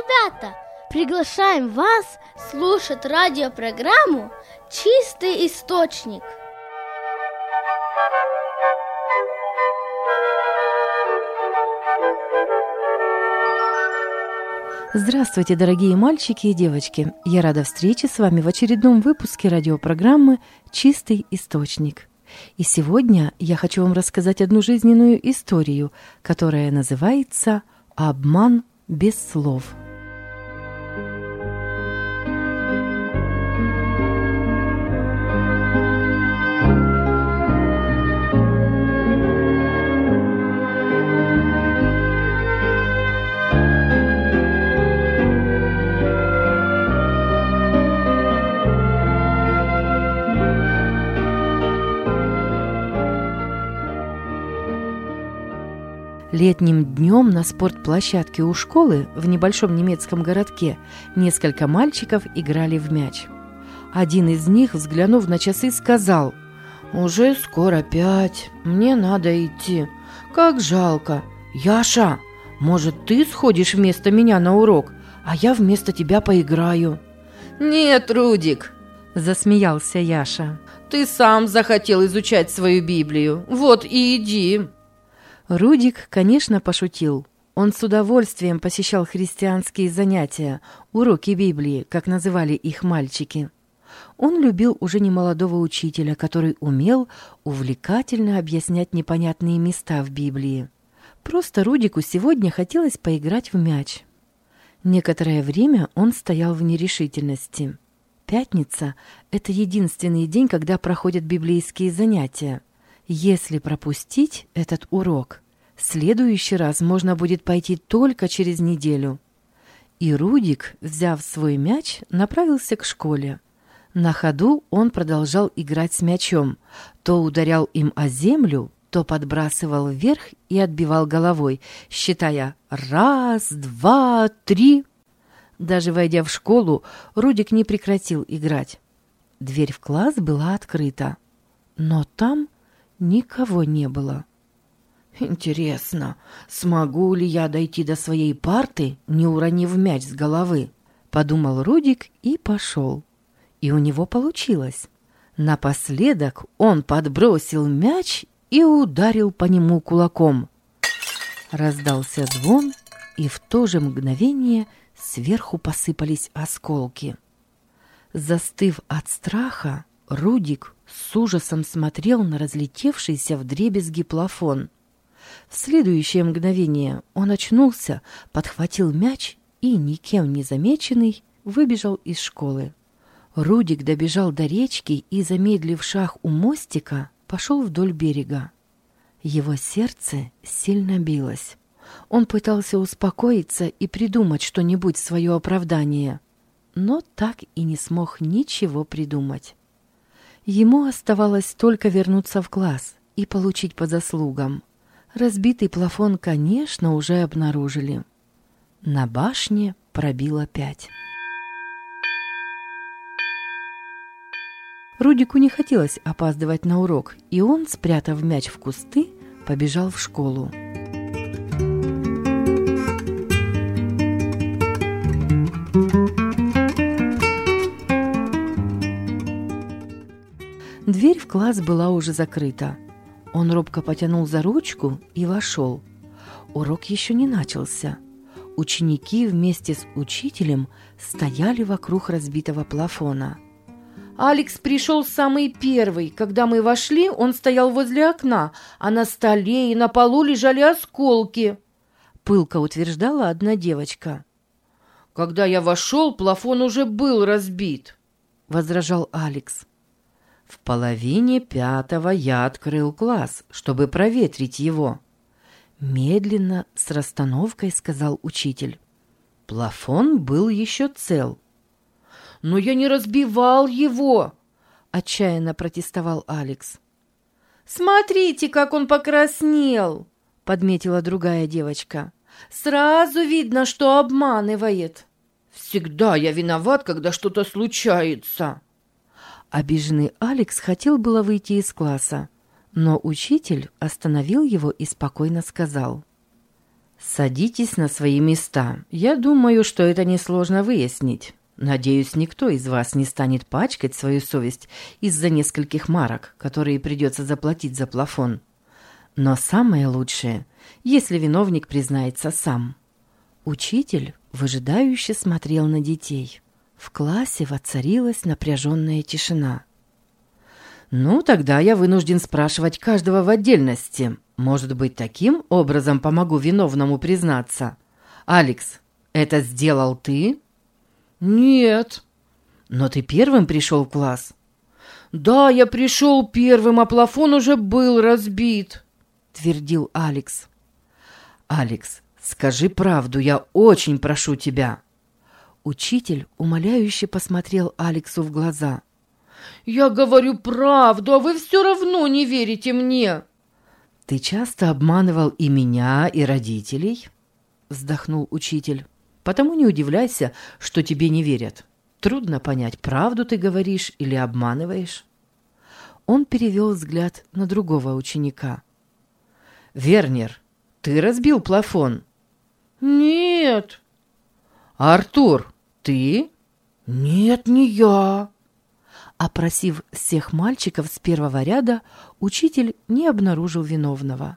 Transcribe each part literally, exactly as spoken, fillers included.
ребята! Приглашаем вас слушать радиопрограмму «Чистый источник». Здравствуйте, дорогие мальчики и девочки! Я рада встрече с вами в очередном выпуске радиопрограммы «Чистый источник». И сегодня я хочу вам рассказать одну жизненную историю, которая называется «Обман без слов». Летним днем на спортплощадке у школы в небольшом немецком городке несколько мальчиков играли в мяч. Один из них, взглянув на часы, сказал: «Уже скоро пять, мне надо идти. Как жалко. Яша, может, ты сходишь вместо меня на урок, а я вместо тебя поиграю?» «Нет, Рудик», – засмеялся Яша, – «ты сам захотел изучать свою Библию. Вот и иди». Рудик, конечно, пошутил. Он с удовольствием посещал христианские занятия, уроки Библии, как называли их мальчики. Он любил уже немолодого учителя, который умел увлекательно объяснять непонятные места в Библии. Просто Рудику сегодня хотелось поиграть в мяч. Некоторое время он стоял в нерешительности. Пятница – это единственный день, когда проходят библейские занятия. Если пропустить этот урок, в следующий раз можно будет пойти только через неделю. И Рудик, взяв свой мяч, направился к школе. На ходу он продолжал играть с мячом. То ударял им о землю, то подбрасывал вверх и отбивал головой, считая «раз, два, три». Даже войдя в школу, Рудик не прекратил играть. Дверь в класс была открыта, но там никого не было. «Интересно, смогу ли я дойти до своей парты, не уронив мяч с головы?» – подумал Рудик и пошел. И у него получилось. Напоследок он подбросил мяч и ударил по нему кулаком. Раздался звон, и в то же мгновение сверху посыпались осколки. Застыв от страха, Рудик с ужасом смотрел на разлетевшийся вдребезги плафон. В следующее мгновение он очнулся, подхватил мяч и, никем не замеченный, выбежал из школы. Рудик добежал до речки и, замедлив шаг у мостика, пошел вдоль берега. Его сердце сильно билось. Он пытался успокоиться и придумать что-нибудь в свое оправдание, но так и не смог ничего придумать. Ему оставалось только вернуться в класс и получить по заслугам. Разбитый плафон, конечно, уже обнаружили. На башне пробило пять. Рудику не хотелось опаздывать на урок, и он, спрятав мяч в кусты, побежал в школу. Дверь в класс была уже закрыта. Он робко потянул за ручку и вошел. Урок еще не начался. Ученики вместе с учителем стояли вокруг разбитого плафона. «Алекс пришел самый первый. Когда мы вошли, он стоял возле окна, а на столе и на полу лежали осколки», – пылко утверждала одна девочка. «Когда я вошел, плафон уже был разбит», – возражал Алекс. «В половине пятого я открыл класс, чтобы проветрить его», – медленно, с расстановкой сказал учитель. Плафон был еще цел. «Но я не разбивал его!» – отчаянно протестовал Алекс. «Смотрите, как он покраснел!» – подметила другая девочка. «Сразу видно, что обманывает!» «Всегда я виноват, когда что-то случается!» Обиженный Алекс хотел было выйти из класса, но учитель остановил его и спокойно сказал: Садитесь на свои места. Я думаю, что это несложно выяснить. Надеюсь, никто из вас не станет пачкать свою совесть из-за нескольких марок, которые придется заплатить за плафон. Но самое лучшее, если виновник признается сам. Учитель выжидающе смотрел на детей. В классе воцарилась напряженная тишина. «Ну, тогда я вынужден спрашивать каждого в отдельности. Может быть, таким образом помогу виновному признаться. Алекс, это сделал ты?» «Нет». «Но ты первым пришел в класс?» «Да, я пришел первым, а плафон уже был разбит», — твердил Алекс. «Алекс, скажи правду, я очень прошу тебя». Учитель умоляюще посмотрел Алексу в глаза. «Я говорю правду, а вы все равно не верите мне». «Ты часто обманывал и меня, и родителей?» — вздохнул учитель. «Потому не удивляйся, что тебе не верят. Трудно понять, правду ты говоришь или обманываешь». Он перевел взгляд на другого ученика. «Вернер, ты разбил плафон?» «Нет». «Артур, ты?» «Нет, не я». Опросив всех мальчиков с первого ряда, учитель не обнаружил виновного.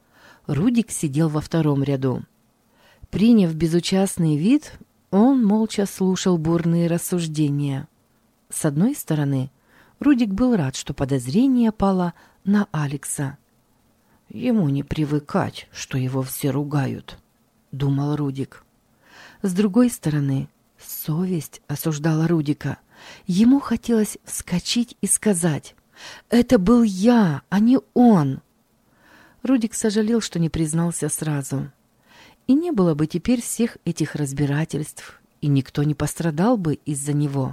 Рудик сидел во втором ряду. Приняв безучастный вид, он молча слушал бурные рассуждения. С одной стороны, Рудик был рад, что подозрение пало на Алекса. «Ему не привыкать, что его все ругают», — думал Рудик. С другой стороны, совесть осуждала Рудика. Ему хотелось вскочить и сказать: «Это был я, а не он». Рудик сожалел, что не признался сразу. И не было бы теперь всех этих разбирательств, и никто не пострадал бы из-за него.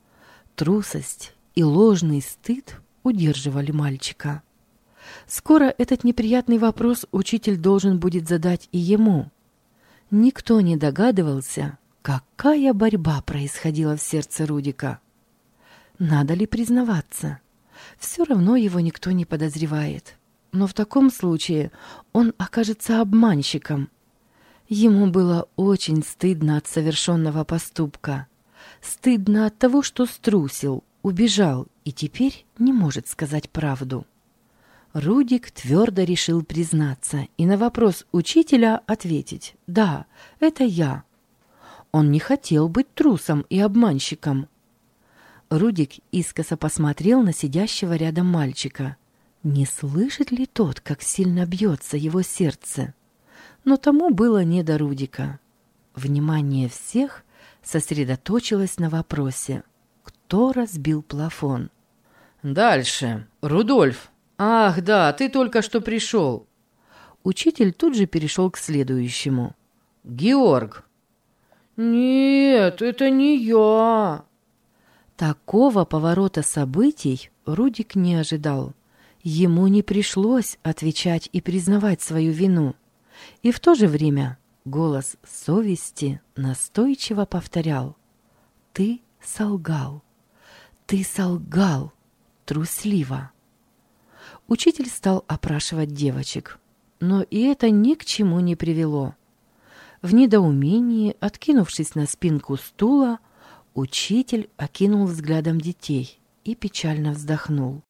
Трусость и ложный стыд удерживали мальчика. Скоро этот неприятный вопрос учитель должен будет задать и ему. Никто не догадывался, какая борьба происходила в сердце Рудика. Надо ли признаваться? Все равно его никто не подозревает. Но в таком случае он окажется обманщиком. Ему было очень стыдно от совершенного поступка. Стыдно от того, что струсил, убежал и теперь не может сказать правду. Рудик твердо решил признаться и на вопрос учителя ответить: «Да, это я». Он не хотел быть трусом и обманщиком. Рудик искоса посмотрел на сидящего рядом мальчика. Не слышит ли тот, как сильно бьется его сердце? Но тому было не до Рудика. Внимание всех сосредоточилось на вопросе: кто разбил плафон? «Дальше. Рудольф. Ах, да, ты только что пришел». Учитель тут же перешел к следующему. «Георг». «Нет, это не я». Такого поворота событий Рудик не ожидал. Ему не пришлось отвечать и признавать свою вину. И в то же время голос совести настойчиво повторял: «Ты солгал, ты солгал трусливо». Учитель стал опрашивать девочек, но и это ни к чему не привело. В недоумении, откинувшись на спинку стула, учитель окинул взглядом детей и печально вздохнул.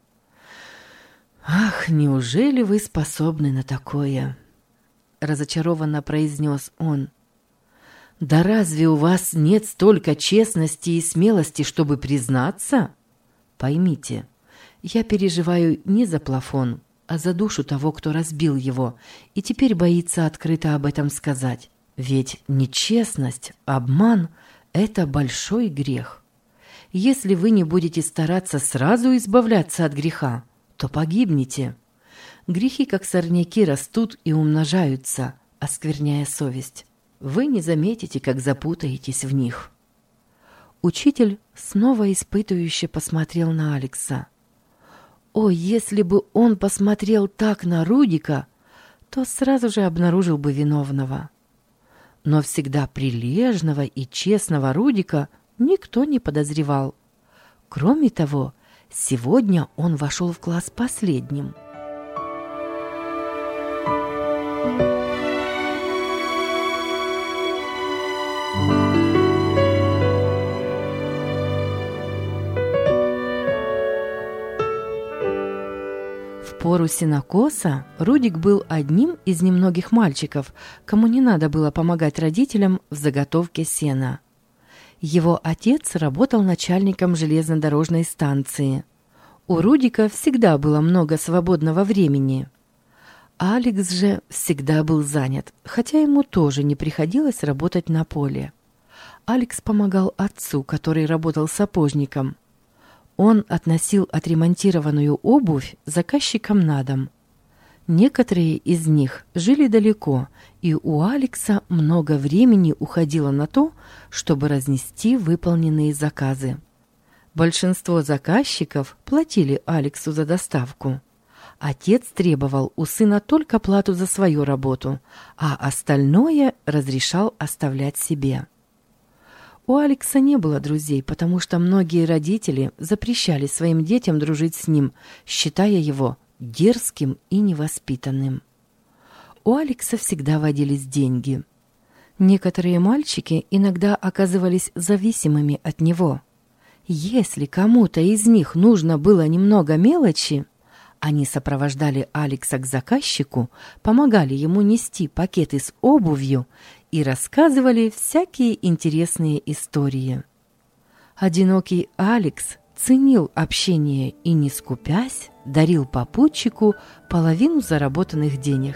«Ах, неужели вы способны на такое?» — разочарованно произнес он. «Да разве у вас нет столько честности и смелости, чтобы признаться? Поймите, я переживаю не за плафон, а за душу того, кто разбил его, и теперь боится открыто об этом сказать. Ведь нечестность, обман — это большой грех. Если вы не будете стараться сразу избавляться от греха, то погибнете. Грехи, как сорняки, растут и умножаются, оскверняя совесть. Вы не заметите, как запутаетесь в них». Учитель снова испытующе посмотрел на Алекса. О, если бы он посмотрел так на Рудика, то сразу же обнаружил бы виновного. Но всегда прилежного и честного Рудика никто не подозревал. Кроме того, сегодня он вошел в класс последним. пору сенокоса Рудик был одним из немногих мальчиков, кому не надо было помогать родителям в заготовке сена. Его отец работал начальником железнодорожной станции. У Рудика всегда было много свободного времени. Алекс же всегда был занят, хотя ему тоже не приходилось работать на поле. Алекс помогал отцу, который работал сапожником. Он относил отремонтированную обувь заказчикам на дом. Некоторые из них жили далеко, и у Алекса много времени уходило на то, чтобы разнести выполненные заказы. Большинство заказчиков платили Алексу за доставку. Отец требовал у сына только плату за свою работу, а остальное разрешал оставлять себе. У Алекса не было друзей, потому что многие родители запрещали своим детям дружить с ним, считая его дерзким и невоспитанным. У Алекса всегда водились деньги. Некоторые мальчики иногда оказывались зависимыми от него. Если кому-то из них нужно было немного мелочи, они сопровождали Алекса к заказчику, помогали ему нести пакеты с обувью и рассказывали всякие интересные истории. Одинокий Алекс ценил общение и, не скупясь, дарил попутчику половину заработанных денег.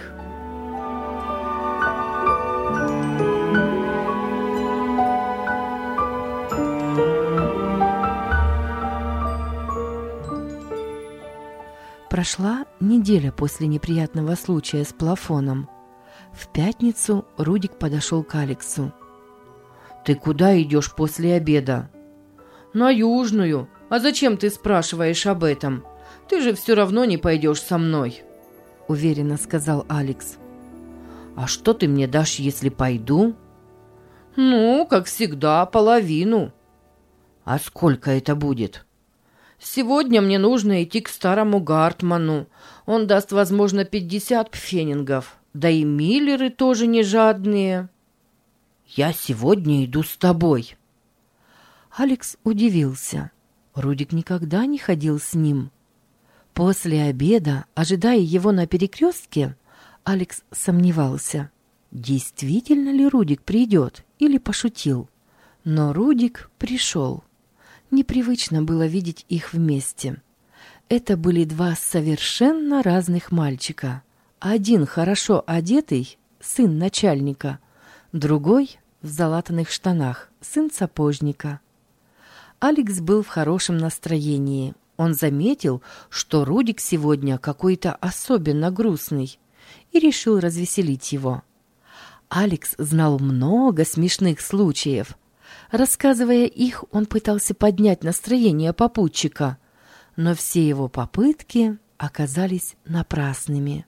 Прошла неделя после неприятного случая с плафоном. В пятницу Рудик подошел к Алексу. «Ты куда идешь после обеда?» «На Южную. А зачем ты спрашиваешь об этом? Ты же все равно не пойдешь со мной», — уверенно сказал Алекс. «А что ты мне дашь, если пойду?» «Ну, как всегда, половину». «А сколько это будет?» «Сегодня мне нужно идти к старому Гартману. Он даст, возможно, пятьдесят пфенингов. Да и миллеры тоже не жадные». «Я сегодня иду с тобой». Алекс удивился. Рудик никогда не ходил с ним. После обеда, ожидая его на перекрестке, Алекс сомневался, действительно ли Рудик придет или пошутил. Но Рудик пришел. Непривычно было видеть их вместе. Это были два совершенно разных мальчика. Один хорошо одетый, сын начальника, другой в залатанных штанах, сын сапожника. Алекс был в хорошем настроении. Он заметил, что Рудик сегодня какой-то особенно грустный, и решил развеселить его. Алекс знал много смешных случаев. Рассказывая их, он пытался поднять настроение попутчика, но все его попытки оказались напрасными.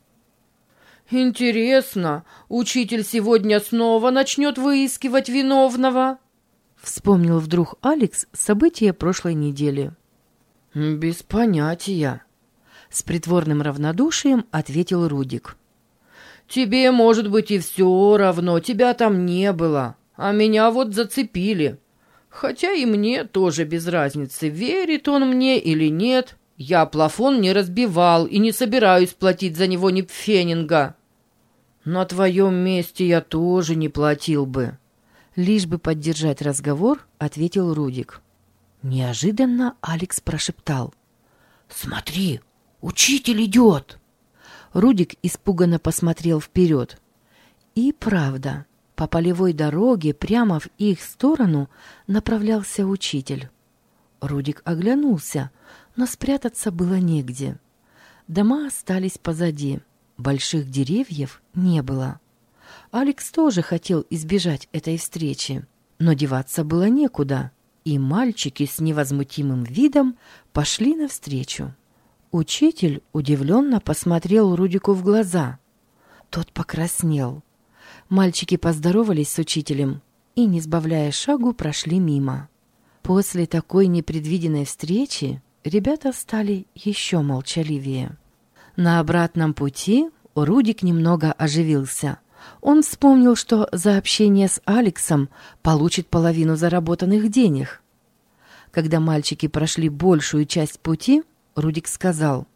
«Интересно, учитель сегодня снова начнет выискивать виновного?» Вспомнил вдруг Алекс события прошлой недели. «Без понятия», — с притворным равнодушием ответил Рудик. «Тебе, может быть, и все равно, тебя там не было. А меня вот зацепили. Хотя и мне тоже без разницы, верит он мне или нет. Я плафон не разбивал и не собираюсь платить за него ни пфенинга. На твоем месте я тоже не платил бы». Лишь бы поддержать разговор, ответил Рудик. Неожиданно Алекс прошептал: «Смотри, учитель идет!» Рудик испуганно посмотрел вперед. И правда, по полевой дороге прямо в их сторону направлялся учитель. Рудик оглянулся, но спрятаться было негде. Дома остались позади, больших деревьев не было. Алекс тоже хотел избежать этой встречи, но деваться было некуда, и мальчики с невозмутимым видом пошли навстречу. Учитель удивленно посмотрел Рудику в глаза. Тот покраснел. Мальчики поздоровались с учителем и, не сбавляя шагу, прошли мимо. После такой непредвиденной встречи ребята стали еще молчаливее. На обратном пути Рудик немного оживился. Он вспомнил, что за общение с Алексом получит половину заработанных денег. Когда мальчики прошли большую часть пути, Рудик сказал: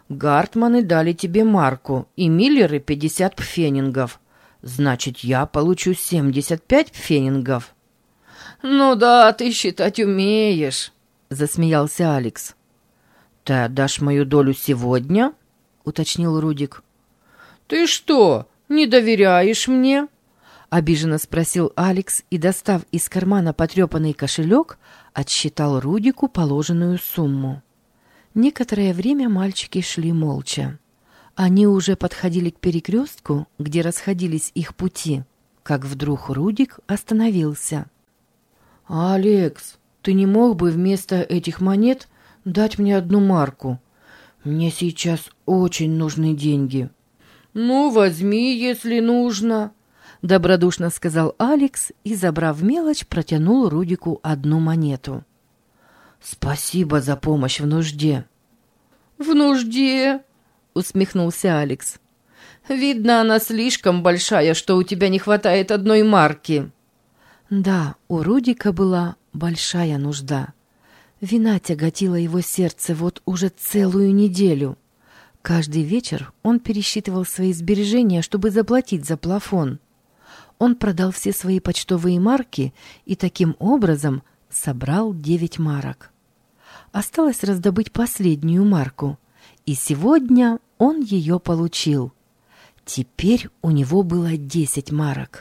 Гартманы дали тебе марку и Миллеры пятьдесят пфенингов. Значит, я получу семьдесят пять пфенингов». «Ну да, ты считать умеешь», — засмеялся Алекс. «Ты отдашь мою долю сегодня?» — уточнил Рудик. «Ты что, не доверяешь мне?» — обиженно спросил Алекс и, достав из кармана потрепанный кошелек, отсчитал Рудику положенную сумму. Некоторое время мальчики шли молча. Они уже подходили к перекрестку, где расходились их пути, как вдруг Рудик остановился. «Алекс, ты не мог бы вместо этих монет дать мне одну марку? Мне сейчас очень нужны деньги». «Ну, возьми, если нужно», — добродушно сказал Алекс и, забрав мелочь, протянул Рудику одну монету. «Спасибо за помощь в нужде». «В нужде?» — усмехнулся Алекс. «Видно, она слишком большая, что у тебя не хватает одной марки». Да, у Рудика была большая нужда. Вина тяготила его сердце вот уже целую неделю. Каждый вечер он пересчитывал свои сбережения, чтобы заплатить за плафон. Он продал все свои почтовые марки и таким образом собрал девять марок. Осталось раздобыть последнюю марку, и сегодня он ее получил. Теперь у него было десять марок.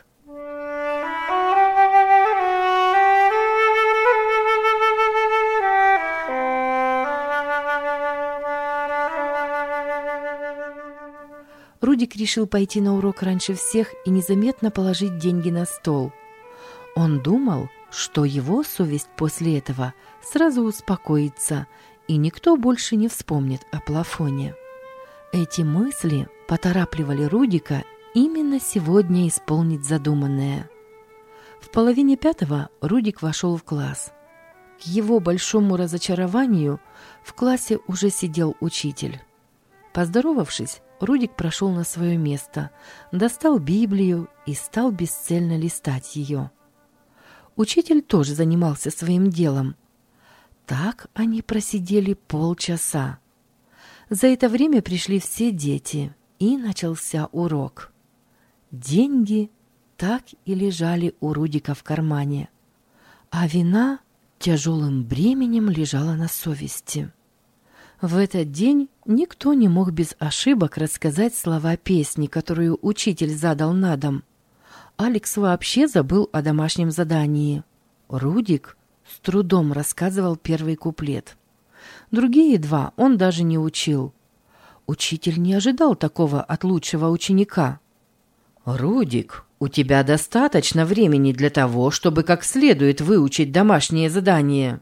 Рудик решил пойти на урок раньше всех и незаметно положить деньги на стол. Он думал, что его совесть после этого сразу успокоится, и никто больше не вспомнит о плафоне. Эти мысли поторапливали Рудика именно сегодня исполнить задуманное. В половине пятого Рудик вошел в класс. К его большому разочарованию в классе уже сидел учитель. Поздоровавшись, Рудик прошел на свое место, достал Библию и стал бесцельно листать ее. Учитель тоже занимался своим делом. Так они просидели полчаса. За это время пришли все дети, и начался урок. Деньги так и лежали у Рудика в кармане, а вина тяжелым бременем лежала на совести. В этот день никто не мог без ошибок рассказать слова песни, которую учитель задал на дом. Алекс вообще забыл о домашнем задании. Рудик с трудом рассказывал первый куплет. Другие два он даже не учил. Учитель не ожидал такого от лучшего ученика. «Рудик, у тебя достаточно времени для того, чтобы как следует выучить домашнее задание».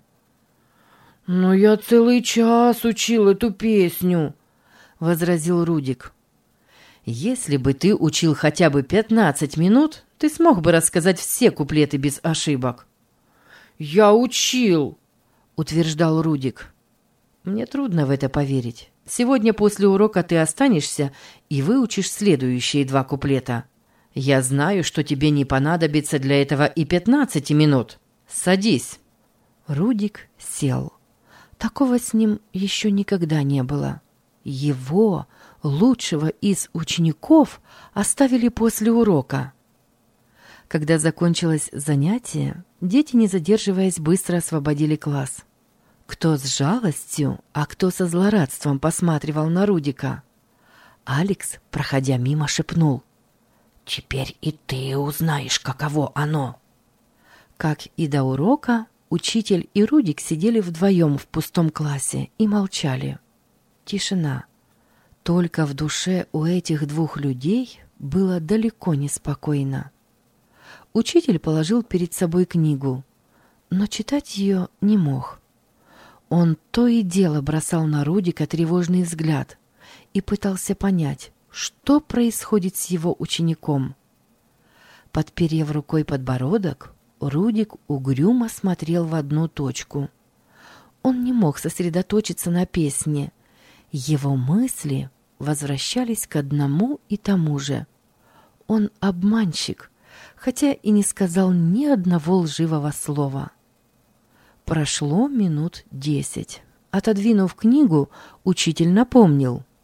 «Но я целый час учил эту песню», — возразил Рудик. «Если бы ты учил хотя бы пятнадцать минут, ты смог бы рассказать все куплеты без ошибок». «Я учил», — утверждал Рудик. «Мне трудно в это поверить. Сегодня после урока ты останешься и выучишь следующие два куплета. Я знаю, что тебе не понадобится для этого и пятнадцати минут. Садись». Рудик сел. Такого с ним еще никогда не было. Его, лучшего из учеников, оставили после урока. Когда закончилось занятие, дети, не задерживаясь, быстро освободили класс. Кто с жалостью, а кто со злорадством посматривал на Рудика. Алекс, проходя мимо, шепнул: «Теперь и ты узнаешь, каково оно». Как и до урока, учитель и Рудик сидели вдвоем в пустом классе и молчали. Тишина. Только в душе у этих двух людей было далеко не спокойно. Учитель положил перед собой книгу, но читать ее не мог. Он то и дело бросал на Рудика тревожный взгляд и пытался понять, что происходит с его учеником. Подперев рукой подбородок, Рудик угрюмо смотрел в одну точку. Он не мог сосредоточиться на песне. Его мысли возвращались к одному и тому же. Он обманщик, хотя и не сказал ни одного лживого слова. Прошло минут десять. Отодвинув книгу, учитель напомнил: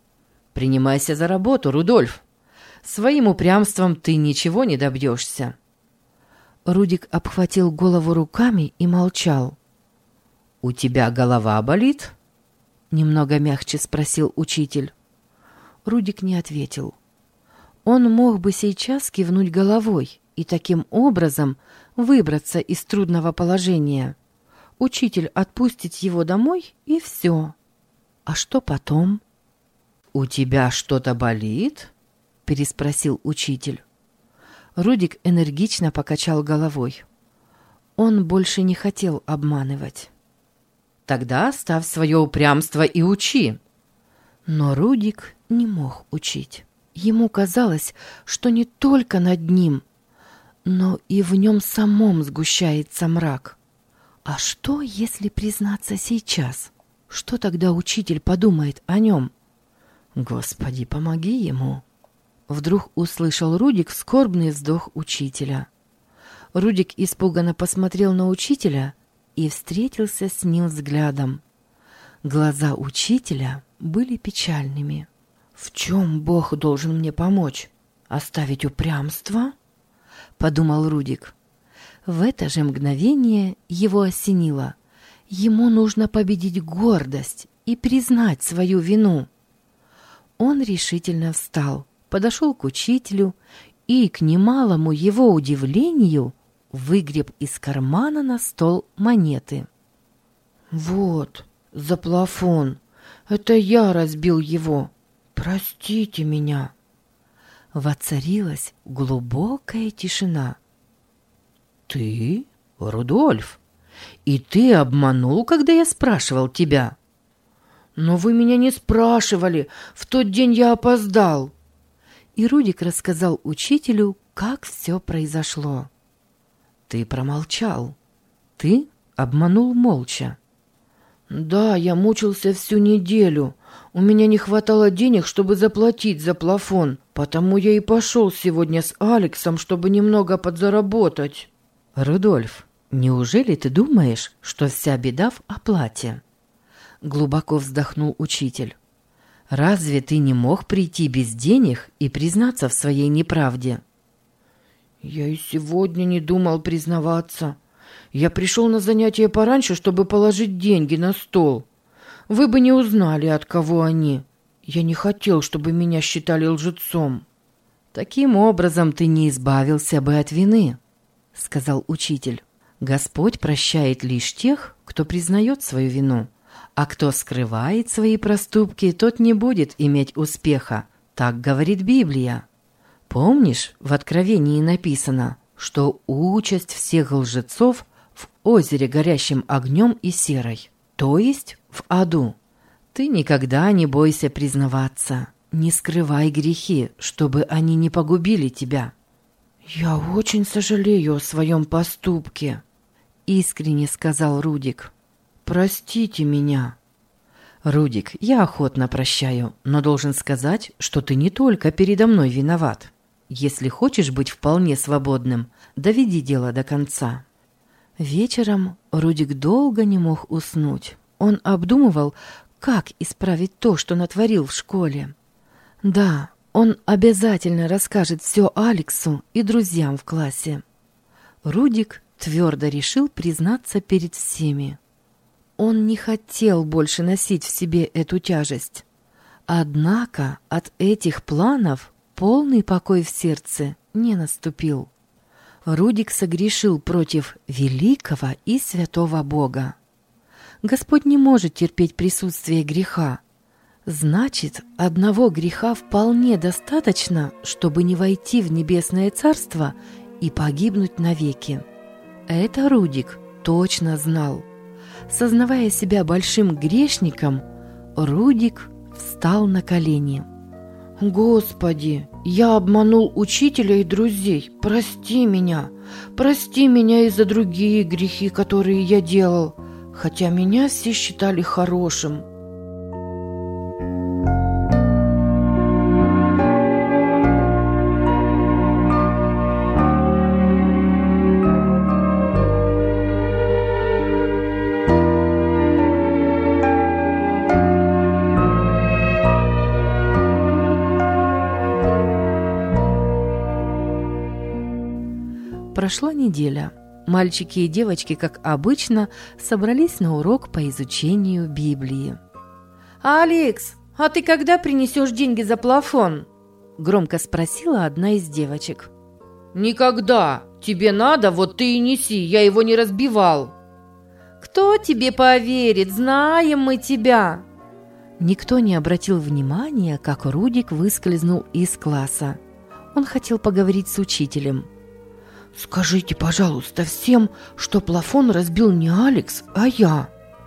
Принимайся за работу, Рудольф. Своим упрямством ты ничего не добьешься». Рудик обхватил голову руками и молчал. «У тебя голова болит?» — немного мягче спросил учитель. Рудик не ответил. Он мог бы сейчас кивнуть головой и таким образом выбраться из трудного положения. Учитель отпустит его домой, и все. А что потом? «У тебя что-то болит?» — переспросил учитель. Рудик энергично покачал головой. Он больше не хотел обманывать. «Тогда оставь свое упрямство и учи». Но Рудик не мог учить. Ему казалось, что не только над ним, но и в нем самом сгущается мрак. А что, если признаться сейчас? Что тогда учитель подумает о нем? «Господи, помоги ему!» Вдруг услышал Рудик скорбный вздох учителя. Рудик испуганно посмотрел на учителя и встретился с ним взглядом. Глаза учителя были печальными. «В чем Бог должен мне помочь? Оставить упрямство?» — подумал Рудик. В это же мгновение его осенило. Ему нужно победить гордость и признать свою вину. Он решительно встал, подошел к учителю и, к немалому его удивлению, выгреб из кармана на стол монеты. «Вот, за плафон. Это я разбил его. Простите меня». Воцарилась глубокая тишина. «Ты, Рудольф? И ты обманул, когда я спрашивал тебя?» «Но вы меня не спрашивали. В тот день я опоздал». И Рудик рассказал учителю, как все произошло. «Ты промолчал. Ты обманул молча». «Да, я мучился всю неделю. У меня не хватало денег, чтобы заплатить за плафон, потому я и пошел сегодня с Алексом, чтобы немного подзаработать». «Рудольф, неужели ты думаешь, что вся беда в оплате?» Глубоко вздохнул учитель. «Разве ты не мог прийти без денег и признаться в своей неправде?» «Я и сегодня не думал признаваться. Я пришел на занятие пораньше, чтобы положить деньги на стол. Вы бы не узнали, от кого они. Я не хотел, чтобы меня считали лжецом». «Таким образом ты не избавился бы от вины», — сказал учитель. «Господь прощает лишь тех, кто признает свою вину. А кто скрывает свои проступки, тот не будет иметь успеха. Так говорит Библия. Помнишь, в Откровении написано, что участь всех лжецов в озере, горящем огнем и серой, то есть в аду. Ты никогда не бойся признаваться, не скрывай грехи, чтобы они не погубили тебя». «Я очень сожалею о своем поступке», — искренне сказал Рудик. «Простите меня». «Рудик, я охотно прощаю, но должен сказать, что ты не только передо мной виноват. Если хочешь быть вполне свободным, доведи дело до конца». Вечером Рудик долго не мог уснуть. Он обдумывал, как исправить то, что натворил в школе. Да, он обязательно расскажет все Алексу и друзьям в классе. Рудик твердо решил признаться перед всеми. Он не хотел больше носить в себе эту тяжесть. Однако от этих планов полный покой в сердце не наступил. Рудик согрешил против великого и святого Бога. Господь не может терпеть присутствие греха. Значит, одного греха вполне достаточно, чтобы не войти в небесное царство и погибнуть навеки. Это Рудик точно знал. Сознавая себя большим грешником, Рудик встал на колени. «Господи, я обманул учителя и друзей. Прости меня. Прости меня и за другие грехи, которые я делал, хотя меня все считали хорошим». Прошла неделя. Мальчики и девочки, как обычно, собрались на урок по изучению Библии. «Алекс, а ты когда принесешь деньги за плафон?» – громко спросила одна из девочек. «Никогда. Тебе надо, вот ты и неси, я его не разбивал». «Кто тебе поверит? Знаем мы тебя!» Никто не обратил внимания, как Рудик выскользнул из класса. Он хотел поговорить с учителем. «Скажите, пожалуйста, всем, что плафон разбил не Алекс, а я».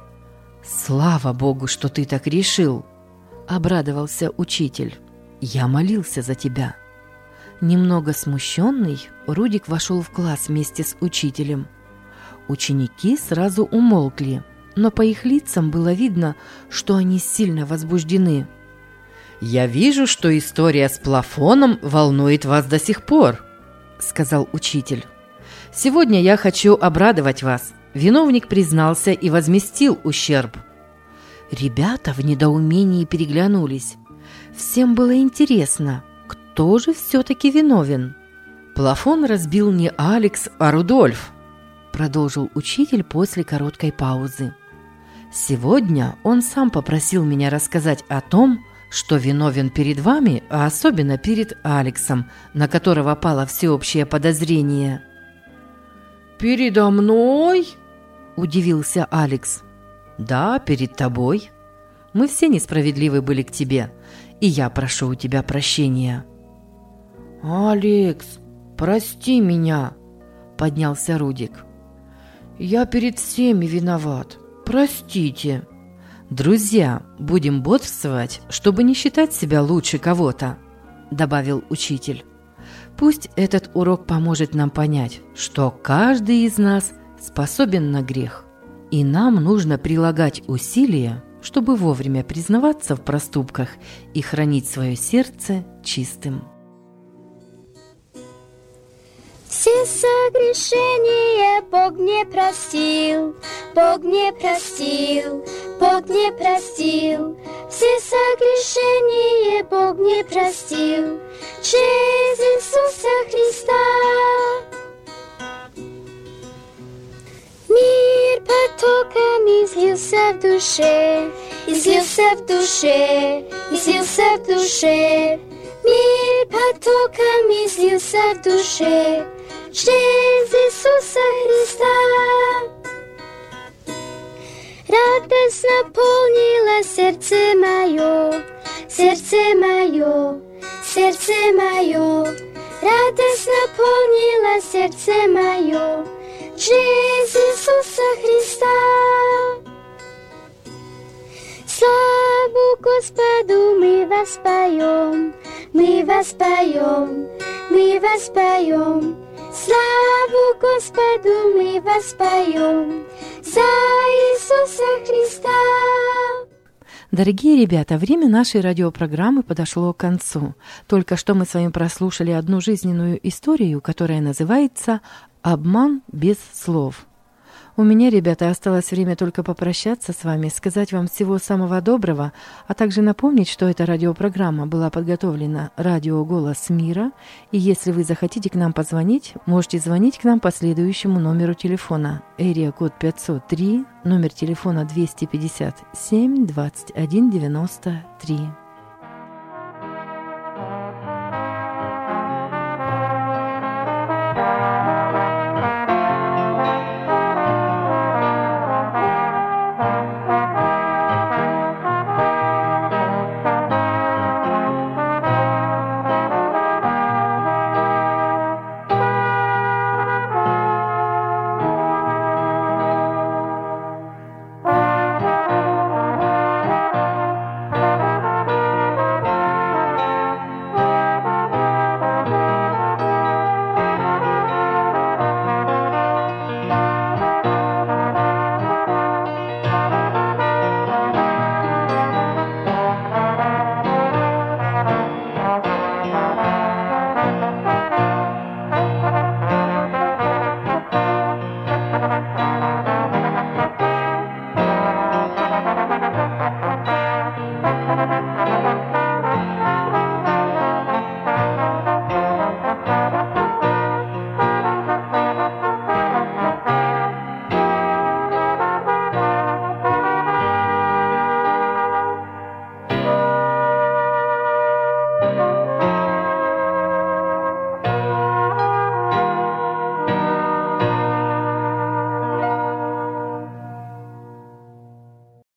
«Слава Богу, что ты так решил!» – обрадовался учитель. «Я молился за тебя». Немного смущенный, Рудик вошел в класс вместе с учителем. Ученики сразу умолкли, но по их лицам было видно, что они сильно возбуждены. «Я вижу, что история с плафоном волнует вас до сих пор», – сказал учитель. «Сегодня я хочу обрадовать вас. Виновник признался и возместил ущерб». Ребята в недоумении переглянулись. Всем было интересно, кто же все-таки виновен. «Плафон разбил не Алекс, а Рудольф», – продолжил учитель после короткой паузы. «Сегодня он сам попросил меня рассказать о том, что виновен перед вами, а особенно перед Алексом, на которого пало всеобщее подозрение». «Передо мной?» – удивился Алекс. «Да, перед тобой. Мы все несправедливы были к тебе, и я прошу у тебя прощения». «Алекс, прости меня», – поднялся Рудик. «Я перед всеми виноват. Простите». «Друзья, будем бодрствовать, чтобы не считать себя лучше кого-то», – добавил учитель. «Пусть этот урок поможет нам понять, что каждый из нас способен на грех, и нам нужно прилагать усилия, чтобы вовремя признаваться в проступках и хранить свое сердце чистым». Все согрешения Бог не простил, Бог не простил, Бог не простил. Все согрешения Бог не простил через Иисуса Христа. Мир потоком излился в душе, излился в душе, излился в душе. Мир потоком излился в душе через Иисуса Христа. Радость наполнила сердце мое, сердце мое, сердце мое. Радость наполнила сердце мое через Иисуса Христа. Славу Господу мы воспоем, мы воспоем, мы воспоем. Славу Господу мы воспоем за Иисуса Христа. Дорогие ребята, время нашей радиопрограммы подошло к концу. Только что мы с вами прослушали одну жизненную историю, которая называется «Обман без слов». У меня, ребята, осталось время только попрощаться с вами, сказать вам всего самого доброго, а также напомнить, что эта радиопрограмма была подготовлена радио «Голос мира», и если вы захотите к нам позвонить, можете звонить к нам по следующему номеру телефона. Эрия-код пятьсот три, номер телефона двести пятьдесят семь двадцать один девяносто три.